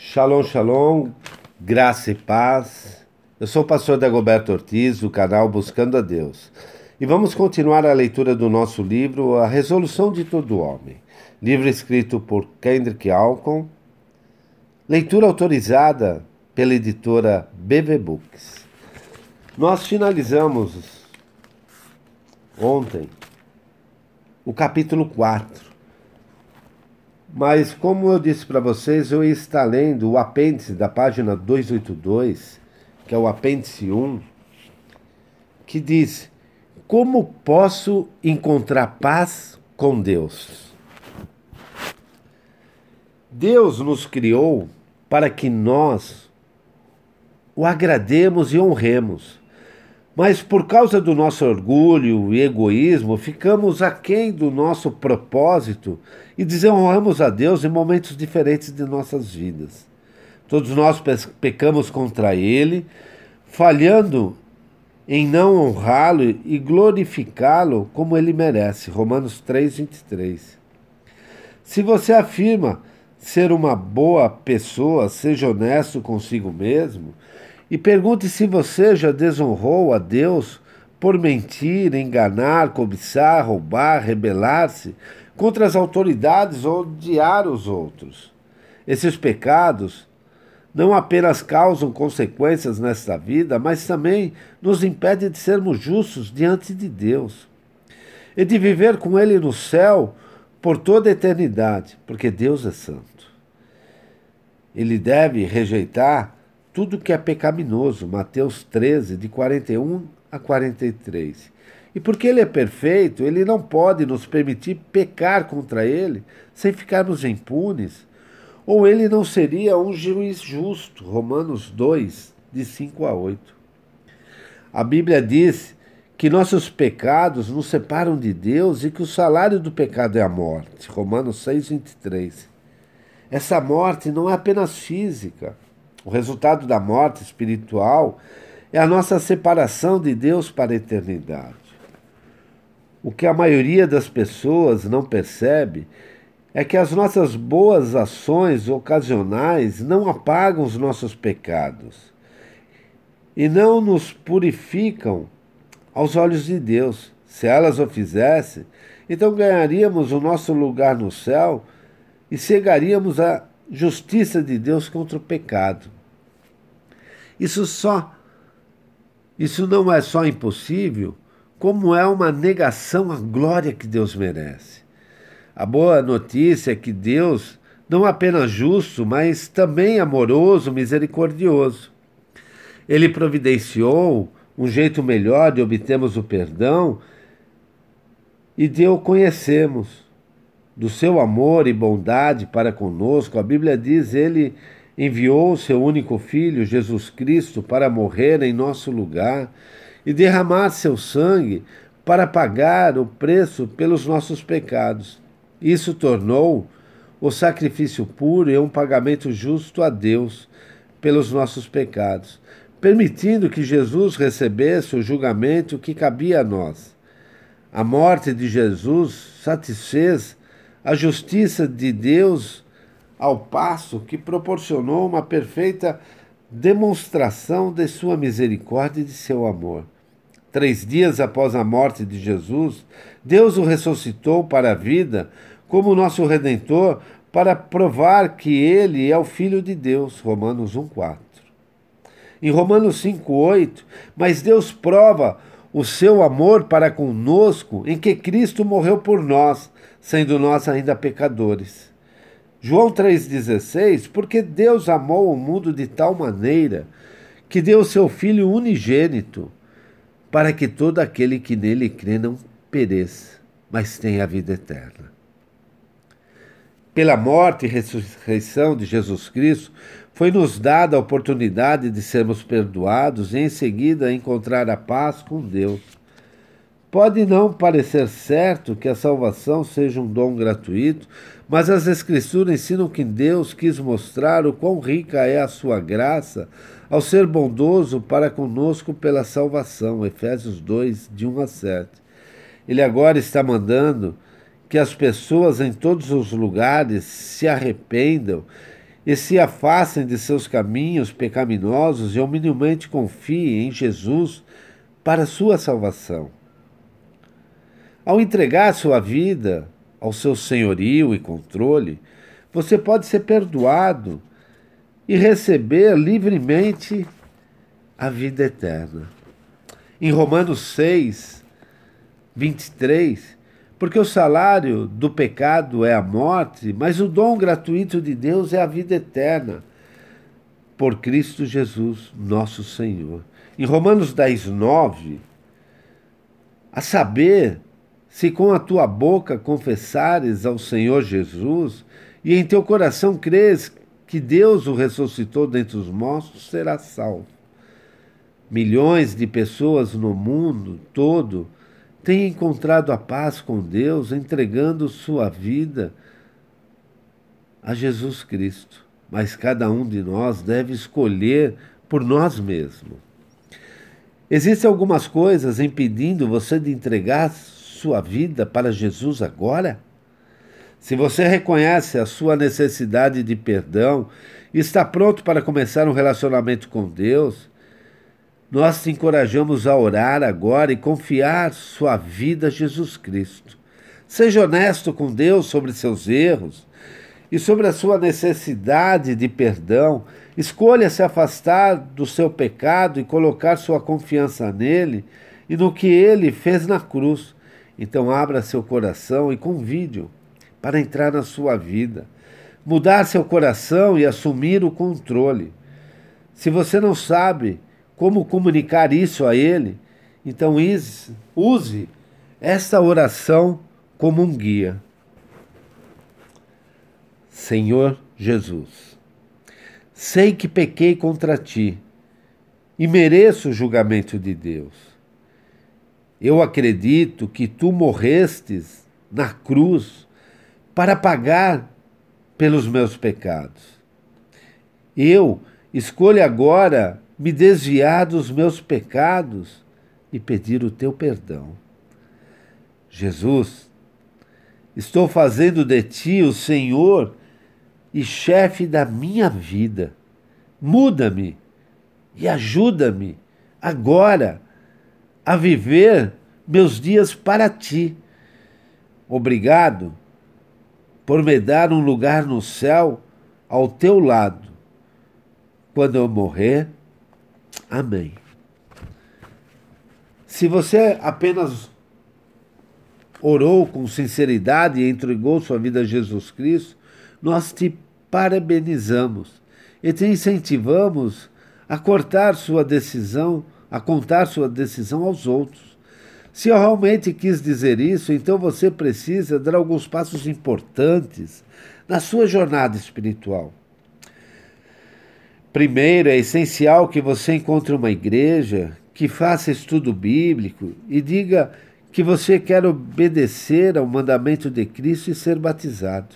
Shalom, shalom, graça e paz. Eu sou o pastor Dagoberto Ortiz, do canal Buscando a Deus. E vamos continuar a leitura do nosso livro, A Resolução de Todo Homem. Livro escrito por Kendrick Alcon. Leitura autorizada pela editora BV Books. Nós finalizamos ontem o capítulo 4. Mas, como eu disse para vocês, eu estou lendo o apêndice da página 282, que é o apêndice 1, que diz: como posso encontrar paz com Deus? Deus nos criou para que nós o agrademos e honremos. Mas por causa do nosso orgulho e egoísmo, ficamos aquém do nosso propósito e desonramos a Deus em momentos diferentes de nossas vidas. Todos nós pecamos contra Ele, falhando em não honrá-lo e glorificá-lo como Ele merece. Romanos 3:23. Se você afirma ser uma boa pessoa, seja honesto consigo mesmo e pergunte se você já desonrou a Deus por mentir, enganar, cobiçar, roubar, rebelar-se contra as autoridades ou odiar os outros. Esses pecados não apenas causam consequências nesta vida, mas também nos impedem de sermos justos diante de Deus e de viver com Ele no céu por toda a eternidade, porque Deus é santo. Ele deve rejeitar tudo que é pecaminoso, Mateus 13, de 41 a 43. E porque Ele é perfeito, Ele não pode nos permitir pecar contra Ele sem ficarmos impunes, ou Ele não seria um juiz justo, Romanos 2, de 5 a 8. A Bíblia diz que nossos pecados nos separam de Deus e que o salário do pecado é a morte, Romanos 6, 23. Essa morte não é apenas física. O resultado da morte espiritual é a nossa separação de Deus para a eternidade. O que a maioria das pessoas não percebe é que as nossas boas ações ocasionais não apagam os nossos pecados e não nos purificam aos olhos de Deus. Se elas o fizessem, então ganharíamos o nosso lugar no céu e cegaríamos a justiça de Deus contra o pecado. Isso não é só impossível, como é uma negação à glória que Deus merece. A boa notícia é que Deus não é apenas justo, mas também amoroso, misericordioso. Ele providenciou um jeito melhor de obtermos o perdão e de o conhecermos. Do seu amor e bondade para conosco, a Bíblia diz: Ele enviou o seu único Filho, Jesus Cristo, para morrer em nosso lugar e derramar seu sangue para pagar o preço pelos nossos pecados. Isso tornou o sacrifício puro e um pagamento justo a Deus pelos nossos pecados, permitindo que Jesus recebesse o julgamento que cabia a nós. A morte de Jesus satisfez a justiça de Deus, ao passo que proporcionou uma perfeita demonstração de sua misericórdia e de seu amor. 3 dias após a morte de Jesus, Deus o ressuscitou para a vida como nosso Redentor, para provar que Ele é o Filho de Deus. Romanos 1,4. Em Romanos 5,8, mas Deus prova o seu amor para conosco em que Cristo morreu por nós, sendo nós ainda pecadores. João 3,16, porque Deus amou o mundo de tal maneira que deu seu Filho unigênito, para que todo aquele que nele crê não pereça, mas tenha a vida eterna. Pela morte e ressurreição de Jesus Cristo, foi-nos dada a oportunidade de sermos perdoados e em seguida encontrar a paz com Deus. Pode não parecer certo que a salvação seja um dom gratuito, mas as Escrituras ensinam que Deus quis mostrar o quão rica é a sua graça ao ser bondoso para conosco pela salvação. Efésios 2, de 1 a 7. Ele agora está mandando que as pessoas em todos os lugares se arrependam e se afastem de seus caminhos pecaminosos e humildemente confiem em Jesus para sua salvação. Ao entregar sua vida ao seu senhorio e controle, você pode ser perdoado e receber livremente a vida eterna. Em Romanos 6, 23, porque o salário do pecado é a morte, mas o dom gratuito de Deus é a vida eterna, por Cristo Jesus, nosso Senhor. Em Romanos 10, 9, a saber, se com a tua boca confessares ao Senhor Jesus e em teu coração crês que Deus o ressuscitou dentre os mortos, serás salvo. Milhões de pessoas no mundo todo têm encontrado a paz com Deus, entregando sua vida a Jesus Cristo. Mas cada um de nós deve escolher por nós mesmos. Existem algumas coisas impedindo você de entregar sua vida para Jesus agora? Se você reconhece a sua necessidade de perdão e está pronto para começar um relacionamento com Deus, nós te encorajamos a orar agora e confiar sua vida a Jesus Cristo. Seja honesto com Deus sobre seus erros e sobre a sua necessidade de perdão. Escolha se afastar do seu pecado e colocar sua confiança nele e no que ele fez na cruz. Então abra seu coração e convide-o para entrar na sua vida, mudar seu coração e assumir o controle. Se você não sabe como comunicar isso a ele, então use esta oração como um guia. Senhor Jesus, sei que pequei contra ti e mereço o julgamento de Deus. Eu acredito que tu morrestes na cruz para pagar pelos meus pecados. Eu escolho agora me desviar dos meus pecados e pedir o teu perdão. Jesus, estou fazendo de ti o Senhor e chefe da minha vida. Muda-me e ajuda-me agora a viver meus dias para ti. Obrigado por me dar um lugar no céu ao teu lado. Quando eu morrer, amém. Se você apenas orou com sinceridade e entregou sua vida a Jesus Cristo, nós te parabenizamos e te incentivamos a contar sua decisão aos outros. Se eu realmente quis dizer isso, então você precisa dar alguns passos importantes na sua jornada espiritual. Primeiro, é essencial que você encontre uma igreja que faça estudo bíblico e diga que você quer obedecer ao mandamento de Cristo e ser batizado.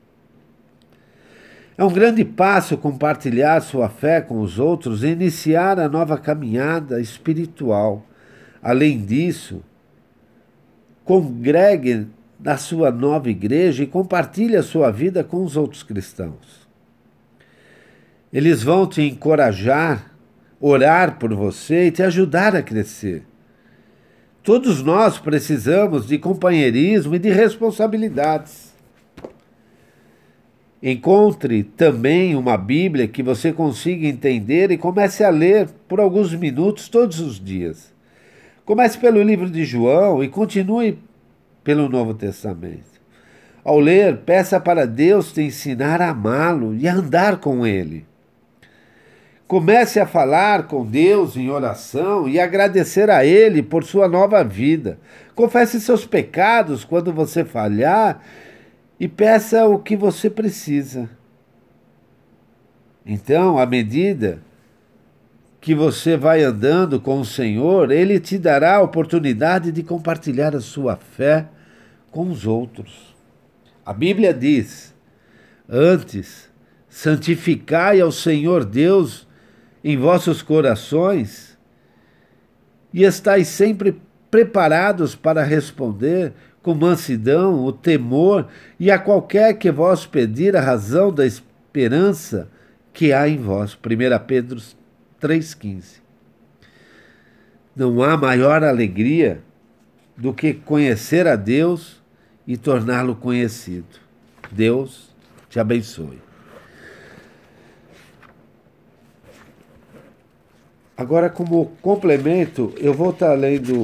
É um grande passo compartilhar sua fé com os outros e iniciar a nova caminhada espiritual. Além disso, congregue na sua nova igreja e compartilhe a sua vida com os outros cristãos. Eles vão te encorajar, orar por você e te ajudar a crescer. Todos nós precisamos de companheirismo e de responsabilidades. Encontre também uma Bíblia que você consiga entender e comece a ler por alguns minutos todos os dias. Comece pelo livro de João e continue pelo Novo Testamento. Ao ler, peça para Deus te ensinar a amá-lo e a andar com Ele. Comece a falar com Deus em oração e agradecer a Ele por sua nova vida. Confesse seus pecados quando você falhar e peça o que você precisa. Então, à medida que você vai andando com o Senhor, Ele te dará a oportunidade de compartilhar a sua fé com os outros. A Bíblia diz: antes, santificai ao Senhor Deus em vossos corações e estais sempre preparados para responder com mansidão, o temor e a qualquer que vos pedir a razão da esperança que há em vós. 1 Pedro 3,15. Não há maior alegria do que conhecer a Deus e torná-lo conhecido. Deus te abençoe. Agora, como complemento, eu vou estar lendo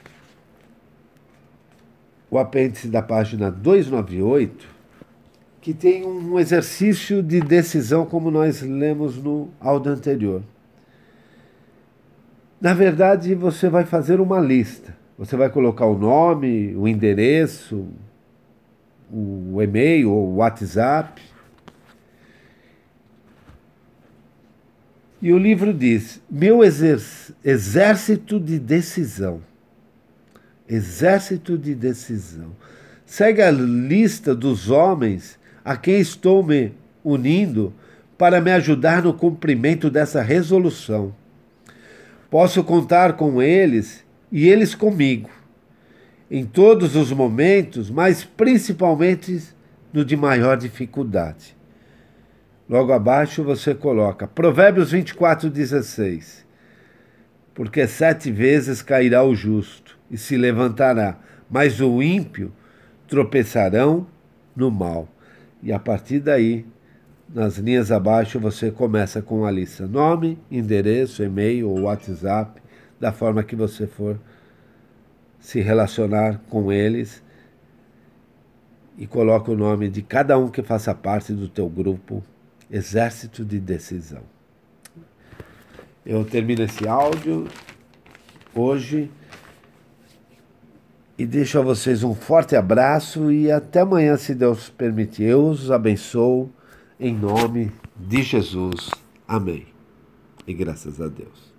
o apêndice da página 298, que tem um exercício de decisão, como nós lemos no áudio anterior. Na verdade, você vai fazer uma lista. Você vai colocar o nome, o endereço, o e-mail ou o WhatsApp. E o livro diz: meu exército de decisão. Exército de decisão. Segue a lista dos homens a quem estou me unindo para me ajudar no cumprimento dessa resolução. Posso contar com eles e eles comigo, em todos os momentos, mas principalmente no de maior dificuldade. Logo abaixo você coloca Provérbios 24:16. Porque 7 vezes cairá o justo e se levantará, mas o ímpio tropeçarão no mal. E a partir daí, nas linhas abaixo, você começa com a lista: nome, endereço, e-mail ou WhatsApp, da forma que você for se relacionar com eles, e coloca o nome de cada um que faça parte do teu grupo Exército de Decisão. Eu termino esse áudio hoje e deixo a vocês um forte abraço e até amanhã, se Deus permitir. Eu os abençoo em nome de Jesus. Amém. E graças a Deus.